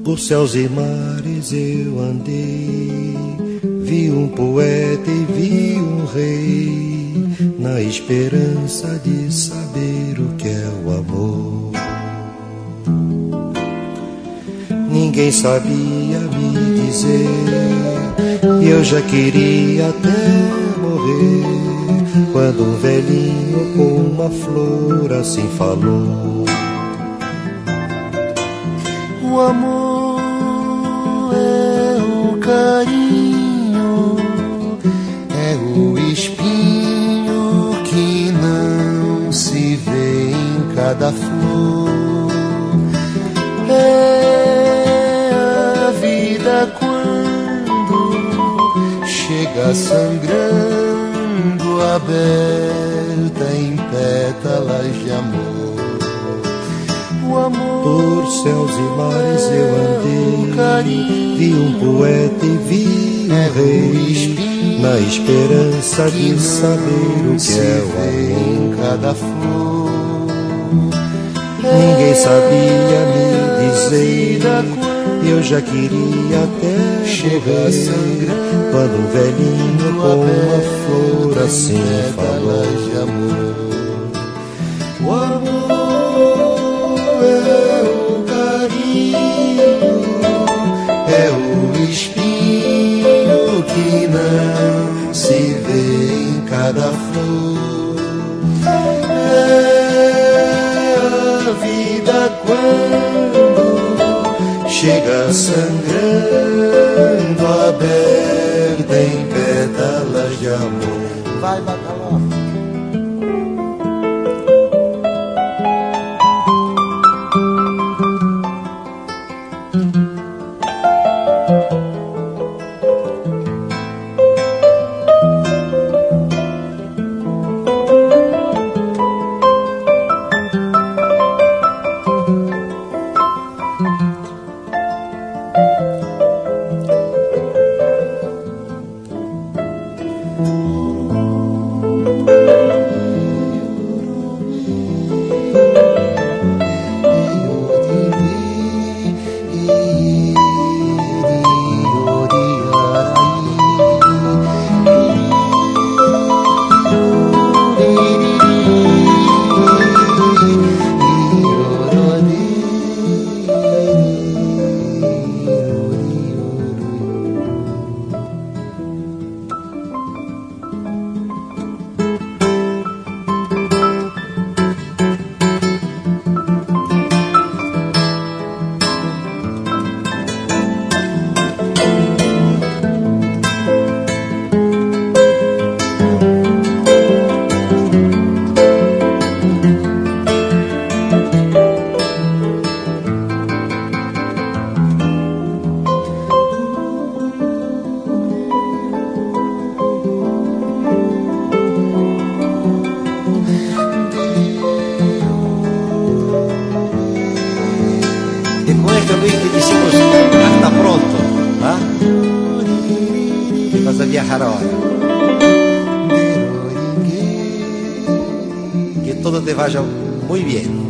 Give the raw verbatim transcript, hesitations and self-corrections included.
Por céus e mares eu andei, vi um poeta e vi um rei, na esperança de saber o que é o amor. Ninguém sabia me dizer, e eu já queria até morrer, quando um velhinho com uma flor assim falou: o amor é o carinho, é o espinho que não se vê em cada flor. É a vida quando chega sangrando, aberta em pétalas de amor. O amor, por céus e mares eu andei, carinho, vi um poeta e vi um é rei, na esperança de saber o que é o amor. Em cada flor, ninguém sabia me dizer, e eu já queria até chegar sangrando, quando um velhinho com uma flor assim falou: de amor. O amor é o carinho, é o espinho que não se vê em cada flor. É a vida quando chega sangrando, aberta em pétalas de amor. Vai, Bacalhau. Viajar ahora. Que todo te vaya muy bien.